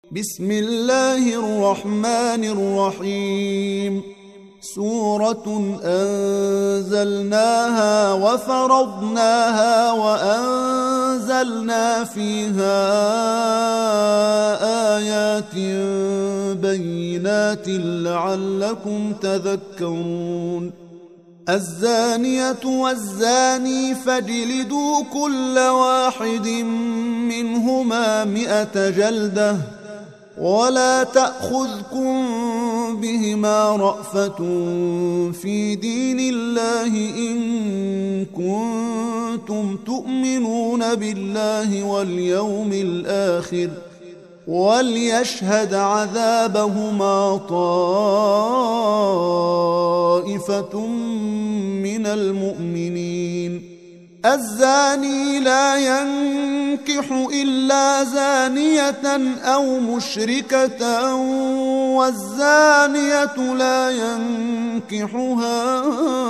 بسم الله الرحمن الرحيم. سورة أنزلناها وفرضناها وأنزلنا فيها آيات بينات لعلكم تذكرون. الزانية والزاني فاجلدوا كل واحد منهما 100 جلدة ولا تأخذكم بهما رأفة في دين الله إن كنتم تؤمنون بالله واليوم الآخر وليشهد عذابهما طائفة من المؤمنين. الزاني لا ينكح إلا زانية أو مشركة والزانية لا ينكحها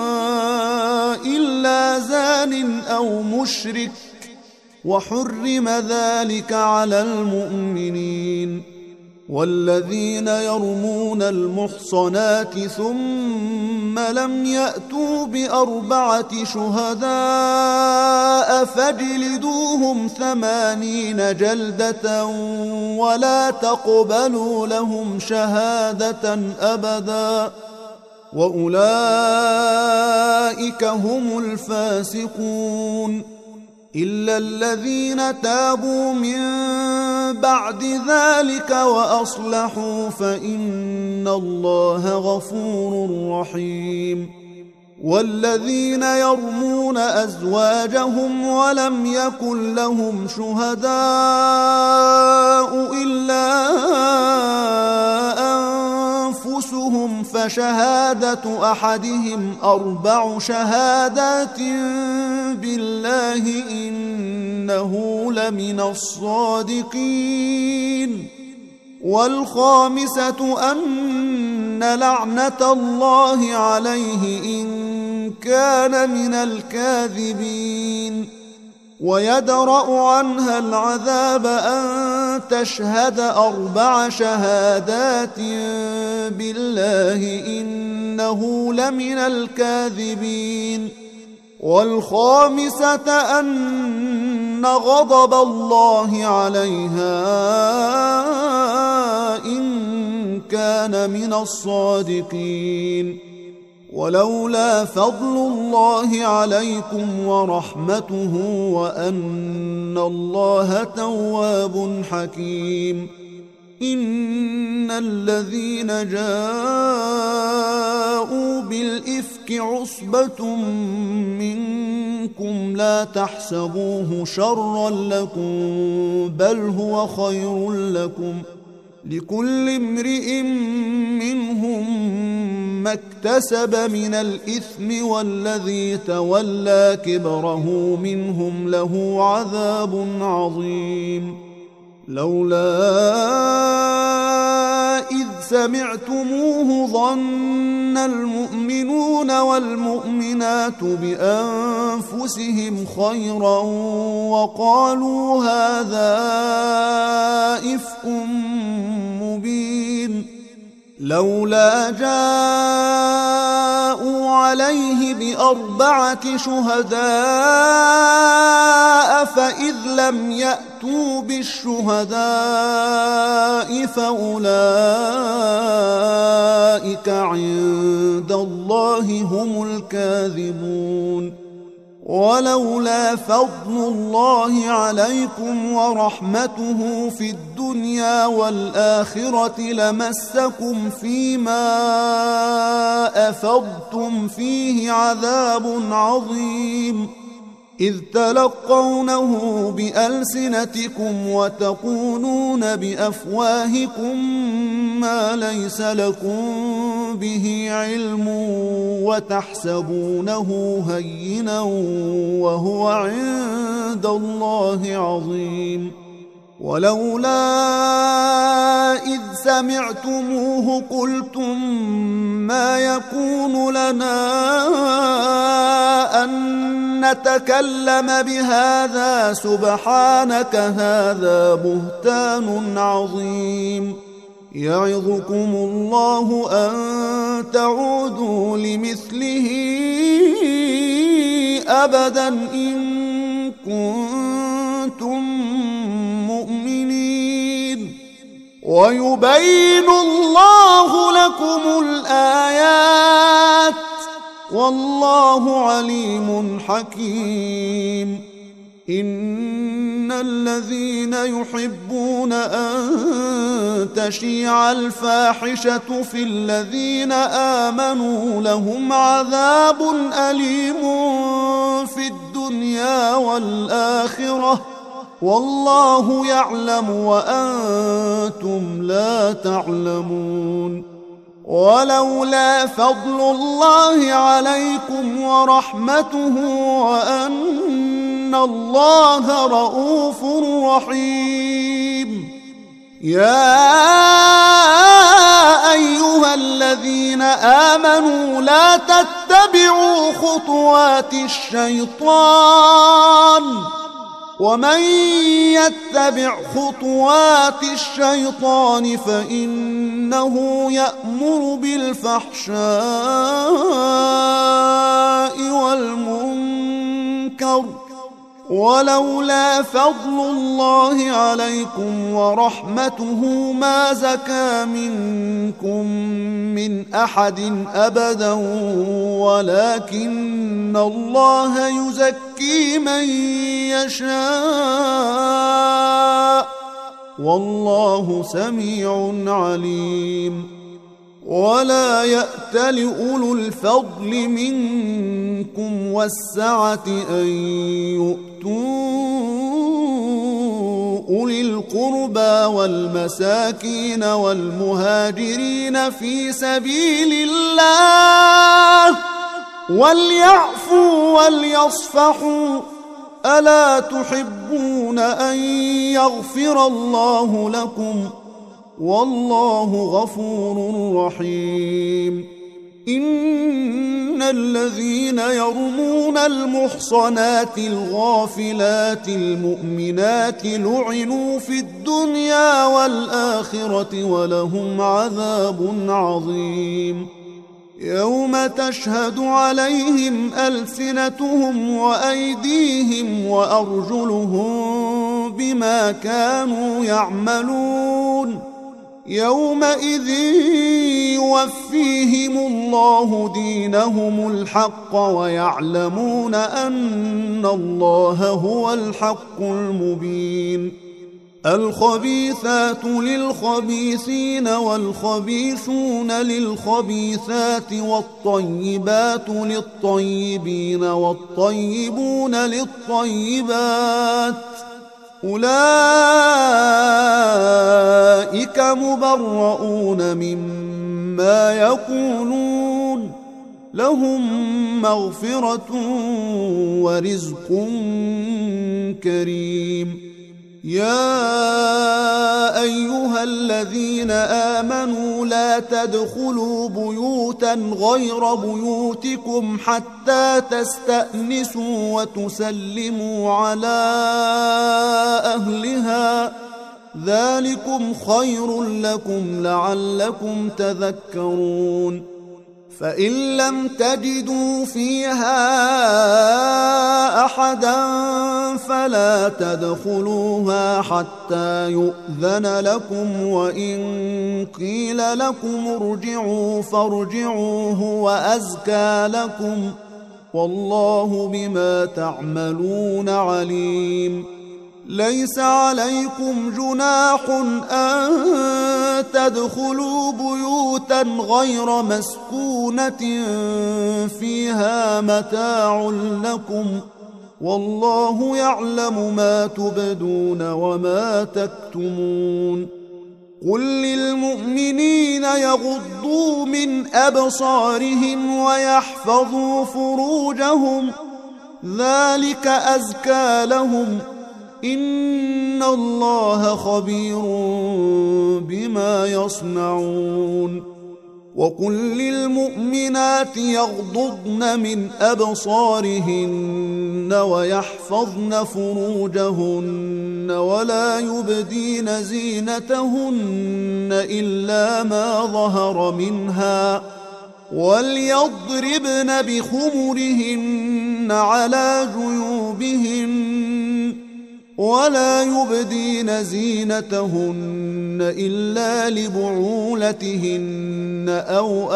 إلا زان أو مشرك وحرم ذلك على المؤمنين. والذين يرمون المحصنات ثم لم يأتوا ب4 شهداء فاجلدوهم 80 جلدة ولا تقبلوا لهم شهادة أبدا وأولئك هم الفاسقون. إلا الذين تابوا من بعد ذلك وأصلحوا فإن الله غفور رحيم. والذين يرمون أزواجهم ولم يكن لهم شهداء إلا أنفسهم فشهادة أحدهم 4 شهادات بالله إنه لمن الصادقين. والخامسة أن لعنة الله عليه إن كان من الكاذبين. ويدرأ عنها العذاب أن تشهد 4 شهادات بالله إنه لمن الكاذبين. والخامسة أن غضب الله عليها إن كان من الصادقين. ولولا فضل الله عليكم ورحمته وأن الله تواب حكيم. إن الذين جاءوا بالإفك عصبة منكم لا تحسبوه شرا لكم بل هو خير لكم. لكل امرئ منهم ما اكتسب من الإثم والذي تولى كبره منهم له عذاب عظيم. لولا إذ سمعتموه ظن المؤمنون والمؤمنات بأنفسهم خيرا وقالوا هذا إفك مبين. لولا جاءوا عليه ب4 شهداء فإذ لم يأتوا بالشهداء فأولئك عند الله هم الكاذبون. ولولا فضل الله عليكم ورحمته في الدنيا والآخرة لمسكم فيما أفضتم فيه عذاب عظيم. إذ تلقونه بألسنتكم وتقولون بأفواهكم ما ليس لكم به علم وتحسبونه هينا وهو عند الله عظيم. ولولا إذ سمعتموه قلتم ما يكون لنا أن نتكلم بهذا سبحانك هذا بهتان عظيم يعظكم الله أن تعودوا لمثله أبدا إن كنتم مؤمنين ويبين الله لكم الآيات والله عليم حكيم إن الذين يحبون أن تشيع الفاحشة في الذين آمنوا لهم عذاب أليم في الدنيا والآخرة والله يعلم وأنتم لا تعلمون ولولا فضل الله عليكم ورحمته وأن الله رؤوف رحيم يا أيها الذين آمنوا لا تتبعوا خطوات الشيطان ومن يتبع خطوات الشيطان فإنه يأمر بالفحشاء والمنكر ولولا فضل الله عليكم ورحمته ما زكى منكم من أحد أبدا ولكن الله يزكي من يشاء والله سميع عليم ولا يأتل أولو الفضل منكم والسعة أن يؤتوا أولي القربى والمساكين والمهاجرين في سبيل الله وليعفوا وليصفحوا ألا تحبون أن يغفر الله لكم والله غفور رحيم إن الذين يرمون المحصنات الغافلات المؤمنات لعنوا في الدنيا والآخرة ولهم عذاب عظيم يوم تشهد عليهم ألسنتهم وأيديهم وأرجلهم بما كانوا يعملون يومئذ يوفيهم الله دينهم الحق ويعلمون أن الله هو الحق المبين الخبيثات للخبيثين والخبيثون للخبيثات والطيبات للطيبين والطيبون للطيبات أولئك مبرؤون مما يقولون لهم مغفرة ورزق كريم يا أيها الذين آمنوا لا تدخلوا بيوتا غير بيوتكم حتى تستأنسوا وتسلموا على أهلها ذلكم خير لكم لعلكم تذكرون فإن لم تجدوا فيها أحدا فلا تدخلوها حتى يؤذن لكم وإن قيل لكم ارجعوا فارجعوا هو أزكى لكم والله بما تعملون عليم ليس عليكم جناح أن تدخلوا بيوتا غير مسكونة فيها متاع لكم والله يعلم ما تبدون وما تكتمون قل للمؤمنين يغضوا من أبصارهم ويحفظوا فروجهم ذلك أزكى لهم إن الله خبير بما بما يصنعون وقل للمؤمنات يغضضن من أبصارهن ويحفظن فروجهن ولا يبدين زينتهن إلا ما ظهر منها وليضربن بخمرهن على جيوبهن ولا يبدين زينتهن إلا لبعولتهن أو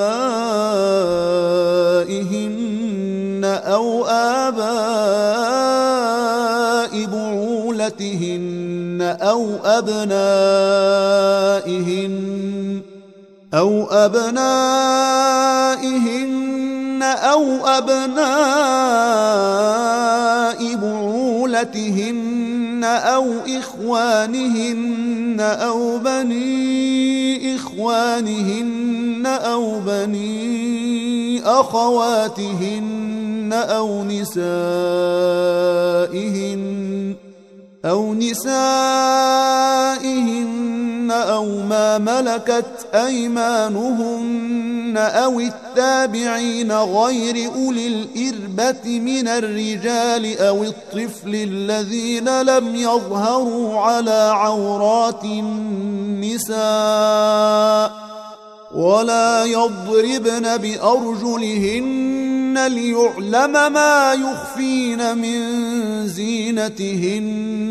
آباء بعولتهن أو أبنائهن أو أبناء بعولتهن أو إخوانهن أو بني إخوانهن أو بني أخواتهن أو نسائهن أو ما ملكت أيمانهن أو التابعين غير أولي الإربة من الرجال أو الطفل الذين لم يظهروا على عورات النساء ولا يضربن بأرجلهن ليعلم ما يخفين من زينتهن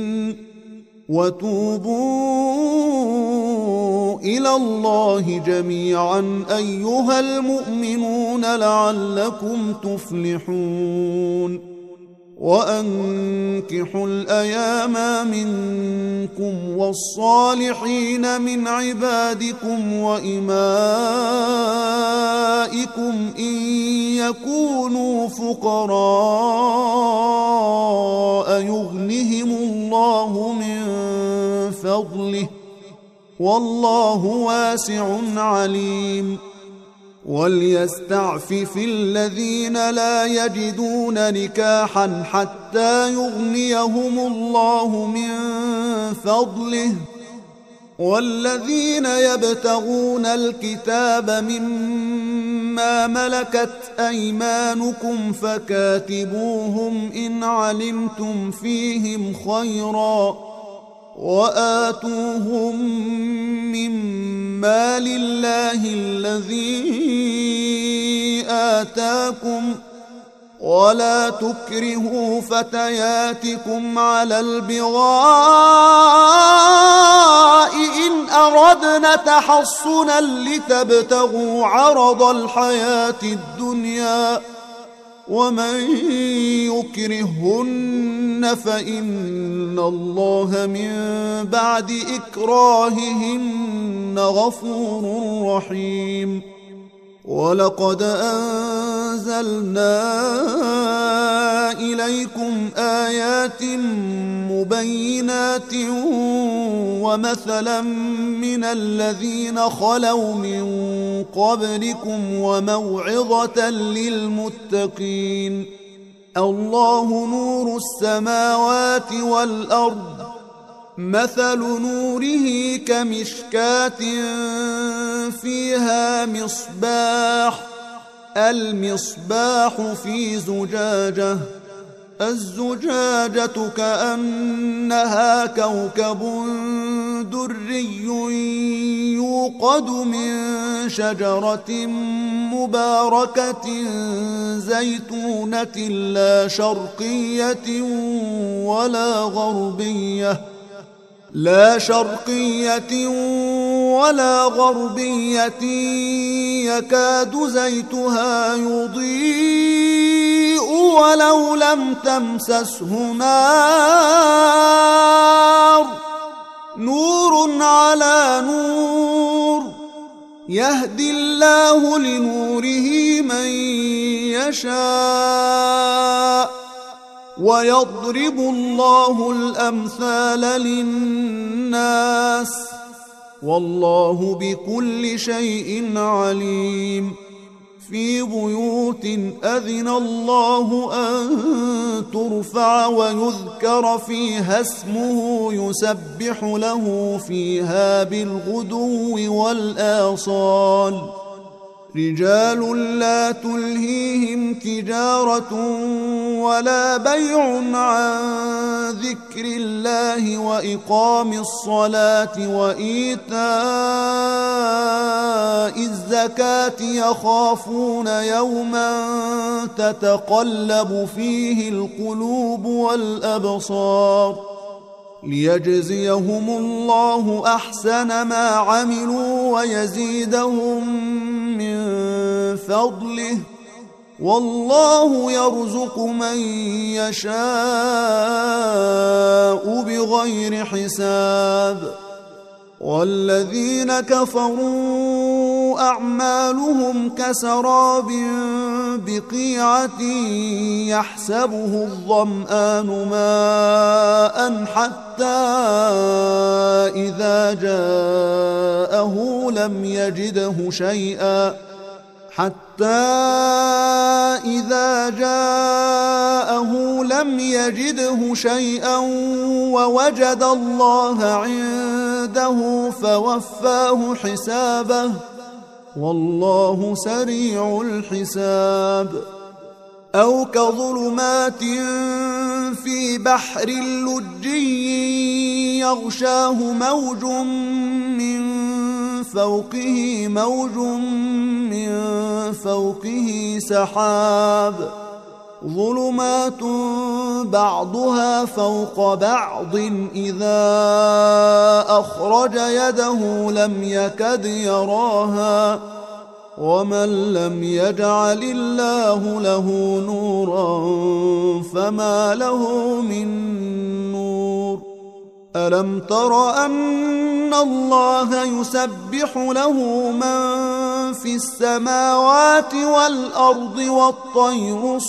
وتوبوا إلى الله جميعا أيها المؤمنون لعلكم تفلحون وأنكحوا الأيام منكم والصالحين من عبادكم وإمائكم إن يكونوا فقراء يغنهم الله من فضله والله واسع عليم وليستعفف الذين لا يجدون نكاحا حتى يغنيهم الله من فضله والذين يبتغون الكتاب مما ملكت أيمانكم فكاتبوهم إن علمتم فيهم خيرا وآتوهم مما لله الذي آتاكم ولا تكرهوا فتياتكم على البغاء إن أردنا تحصنا لتبتغوا عرض الحياة الدنيا ومن يكرهن فإن الله من بعد إكراههن غفور رحيم ولقد أنزلنا إليكم آيات مبينات ومثلا من الذين خلوا من قبلكم وموعظة للمتقين الله نور السماوات والأرض مثل نوره كمشكاة فيها مصباح المصباح في زجاجة الزجاجة كأنها كوكب دري يوقد من شجرة مباركة زيتونة لا شرقية ولا غربية يكاد زيتها يضيء ولو لم تمسسه نار نور على نور يهدي الله لنوره من يشاء ويضرب الله الأمثال للناس والله بكل شيء عليم في بيوت أذن الله أن ترفع ويذكر فيها اسمه يسبح له فيها بالغدو والآصال رجال لا تلهيهم تجارة ولا بيع عن ذكر الله وإقام الصلاة وإيتاء الزكاة يخافون يوما تتقلب فيه القلوب والأبصار ليجزيهم الله أحسن ما عملوا ويزيدهم من فضله والله يرزق من يشاء بغير حساب والذين كفروا أعمالهم كسراب بقيعة يحسبه الظمآن ماء حتى إذا جاءه لم يجده شيئا ووجد الله عنده فوفاه حسابه والله سريع الحساب أو كظلمات في بحر لجي يغشاه موج من فوقه سحاب ظلمات بعضها فوق بعض إذا أخرج يده لم يكد يراها ومن لم يجعل الله له نورا فما له من نور ألم تر أن الله يسبح له من في السماوات والأرض والطير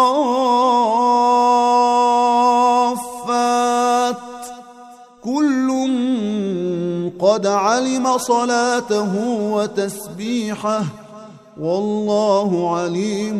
صافات كل قد علم صلاته وتسبيحه والله عليم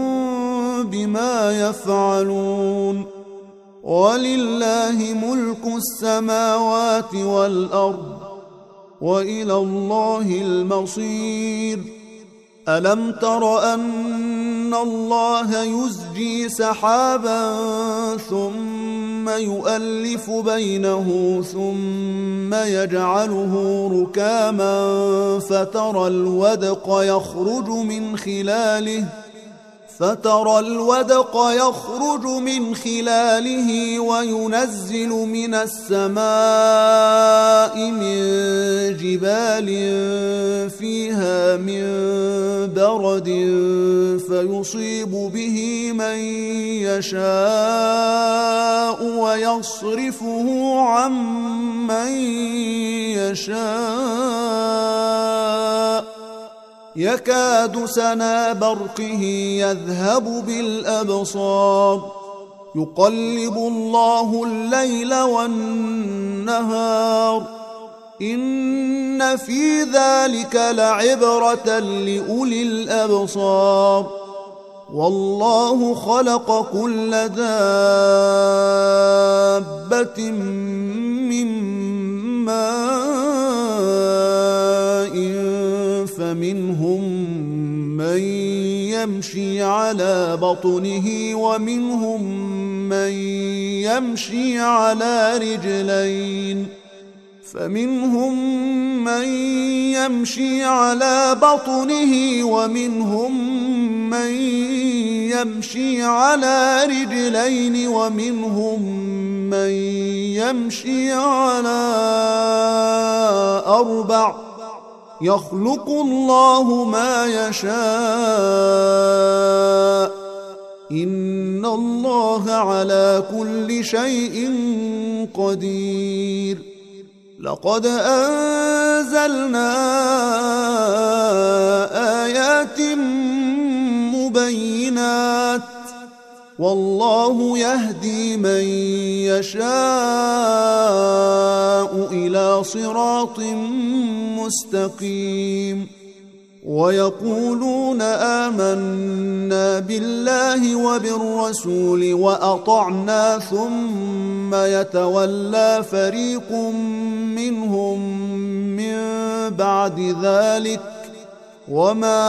بما يفعلون ولله ملك السماوات والأرض وإلى الله المصير ألم تر أن الله يزجي سحابا ثم يؤلف بينه ثم يجعله ركاما فترى الودق يخرج من خلاله وينزل من السماء من جبال فيها من برد فيصيب به من يشاء ويصرفه عن من يشاء يكاد سنا برقه يذهب بالأبصار يقلب الله الليل والنهار إن في ذلك لعبرة لأولي الأبصار والله خلق كل دابة من ماء فمنهم من يمشي على بطنه ومنهم من يمشي على رجلين ومنهم من يمشي على أربع يخلق الله ما يشاء إن الله على كل شيء قدير لقد أنزلنا آيات مبينات والله يهدي من يشاء إلى صراط مستقيم ويقولون آمنا بالله وبالرسول وأطعنا ثم يتولى فريق منهم من بعد ذلك وما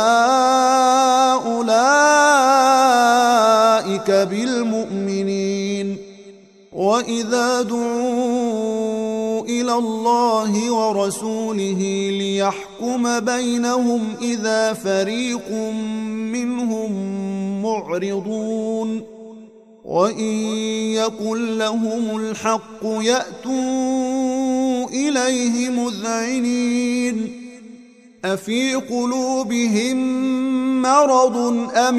أولئك بالمؤمنين وإذا دعوا إلى الله ورسوله ليحكم بينهم إذا فريق منهم معرضون وإن يكن لهم الحق يأتوا إليه مذعنين أفي قلوبهم مرض أم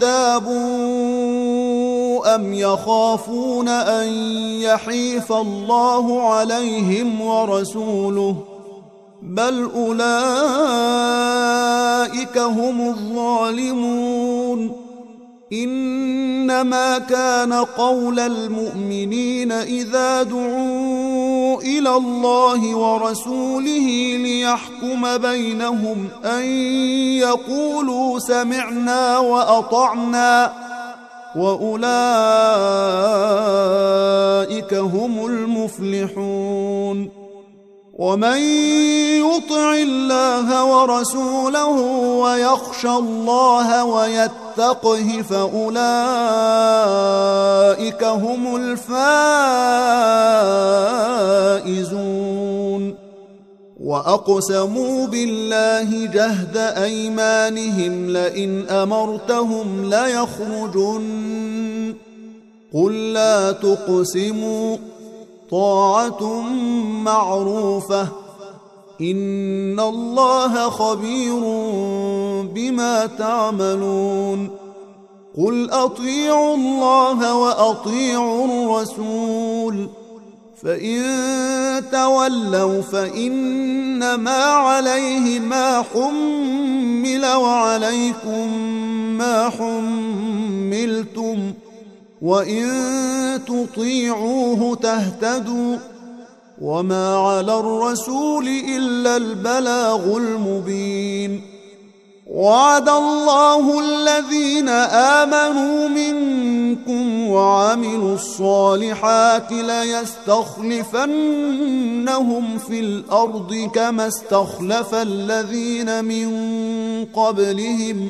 ارتابوا أم يخافون أن يحيف الله عليهم ورسوله بل أولئك هم الظالمون إنما كان قول المؤمنين إذا دعوا إلى الله ورسوله ليحكم بينهم أن يقولوا سمعنا وأطعنا وأولئك هم المفلحون ومن يطع الله ورسوله ويخشى الله ويتقه فأولئك هم الفائزون وأقسموا بالله جهد أيمانهم لئن أمرتهم ليخرجن قل لا تقسموا طاعة معروفة إن الله خبير بما تعملون قل أطيعوا الله وأطيعوا الرسول فإن تولوا فإنما عليه ما حمل وعليكم ما حملتم وإن تطيعوه تهتدوا وما على الرسول إلا البلاغ المبين وعد الله الذين آمنوا منكم وعملوا الصالحات ليستخلفنهم في الأرض كما استخلف الذين من قبلهم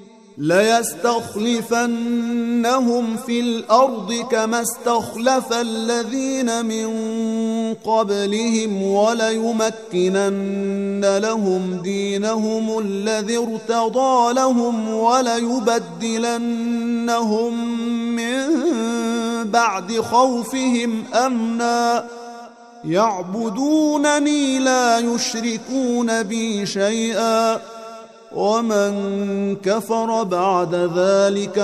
ليستخلفنهم في الأرض كما استخلف الذين من قبلهم وليمكنن لهم دينهم الذي ارتضى لهم وليبدلنهم من بعد خوفهم أمنا يعبدونني لا يشركون بي شيئا ومن كفر بعد ذلك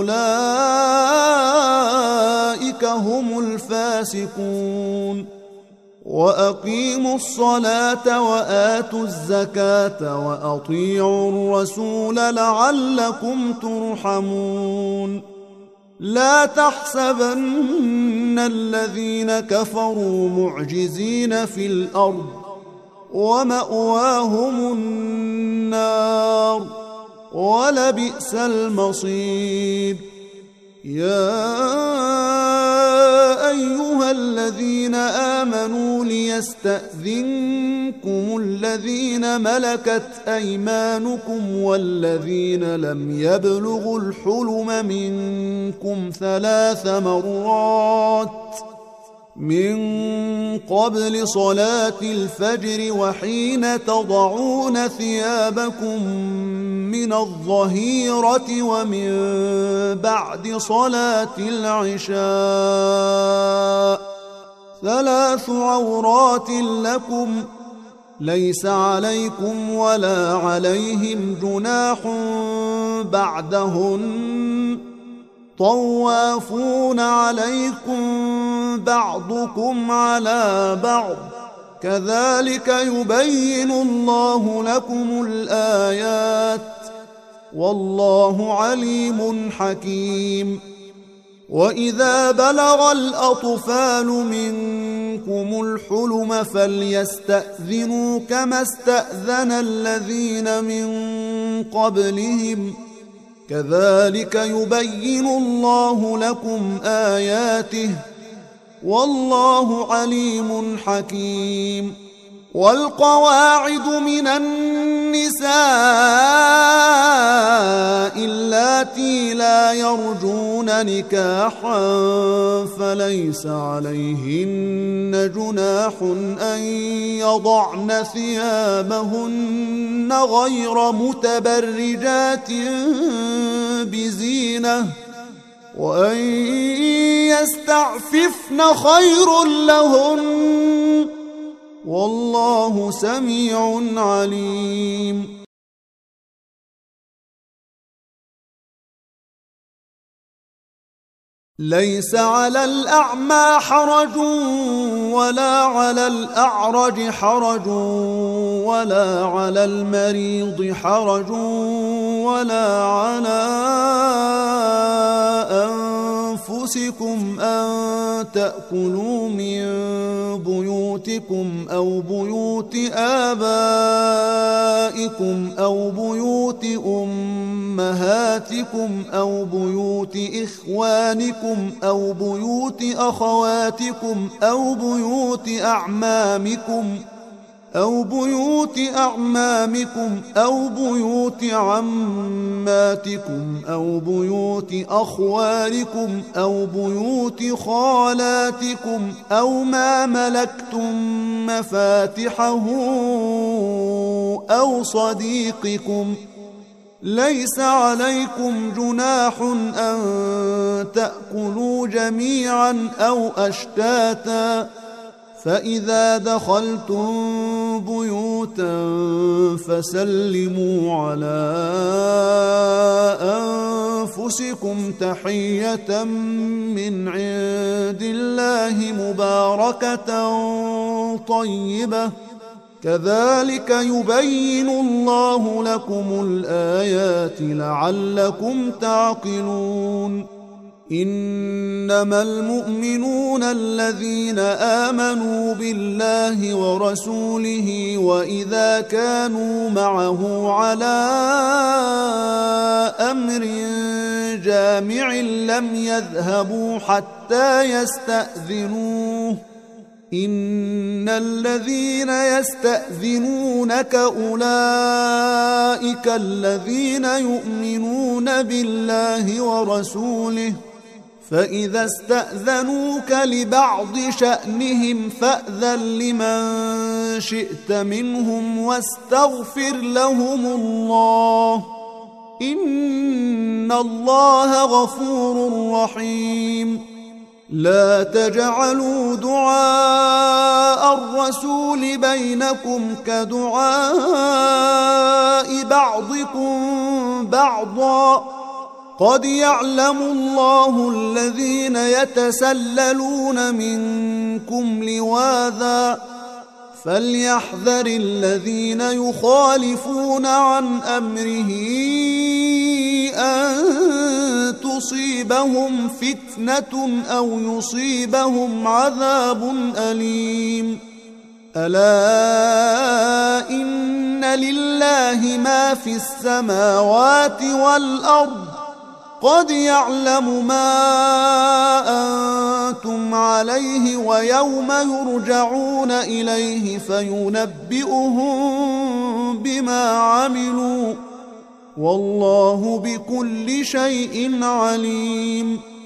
فأولئك هم الفاسقون وأقيموا الصلاة وآتوا الزكاة وأطيعوا الرسول لعلكم ترحمون لا تحسبن الذين كفروا معجزين في الأرض ومأواهم النار ولبئس المصير يا أيها الذين آمنوا ليستأذنكم الذين ملكت أيمانكم والذين لم يبلغوا الحلم منكم 3 مرات من قبل صلاة الفجر وحين تضعون ثيابكم من الظهيرة ومن بعد صلاة العشاء 3 عورات لكم ليس عليكم ولا عليهم جناح بعدهن طوافون عليكم بعضكم على بعض كذلك يبين الله لكم الآيات والله عليم حكيم وإذا بلغ الأطفال منكم الحلم فليستأذنوا كما استأذن الذين من قبلهم كذلك يبين الله لكم آياته والله عليم حكيم. والقواعد من النساء اللاتي لا يرجون نكاحا فليس عليهن جناح أن يضعن ثيابهن غير متبرجات بزينة وأن يستعففن خير لهن والله سميع عليم. ليس على الأعمى حرج ولا على الأعرج حرج ولا على المريض حرج ولا على أنفسكم أن تأكلوا من بيوتكم أو بيوت آبائكم أو بيوت أمهاتكم أو بيوت إخوانكم أو بيوت أخواتكم أو بيوت أعمامكم أو بيوت عماتكم أو بيوت أخوالكم أو بيوت خالاتكم أو ما ملكتم مفاتحه أو صديقكم. ليس عليكم جناح أن تأكلوا جميعا أو أشتاتا فإذا دخلتم بيوتا فسلموا على أنفسكم تحية من عند الله مباركة طيبة كذلك يبين الله لكم الآيات لعلكم تعقلون. إنما المؤمنون الذين آمنوا بالله ورسوله وإذا كانوا معه على أمر جامع لم يذهبوا حتى يستأذنوه. إن الذين يستأذنونك أولئك الذين يؤمنون بالله ورسوله فإذا استأذنوك لبعض شأنهم فأذن لمن شئت منهم واستغفر لهم الله إن الله غفور رحيم. لا تجعلوا دعاء الرسول بينكم كدعاء بعضكم بعضا قد يعلم الله الذين يتسللون منكم لواذا فليحذر الذين يخالفون عن أمره أن تصيبهم فتنة أو يصيبهم عذاب أليم. ألا إن لله ما في السماوات والأرض قد يعلم ما أنتم عليه ويوم يرجعون إليه فينبئهم بما عملوا والله بكل شيء عليم.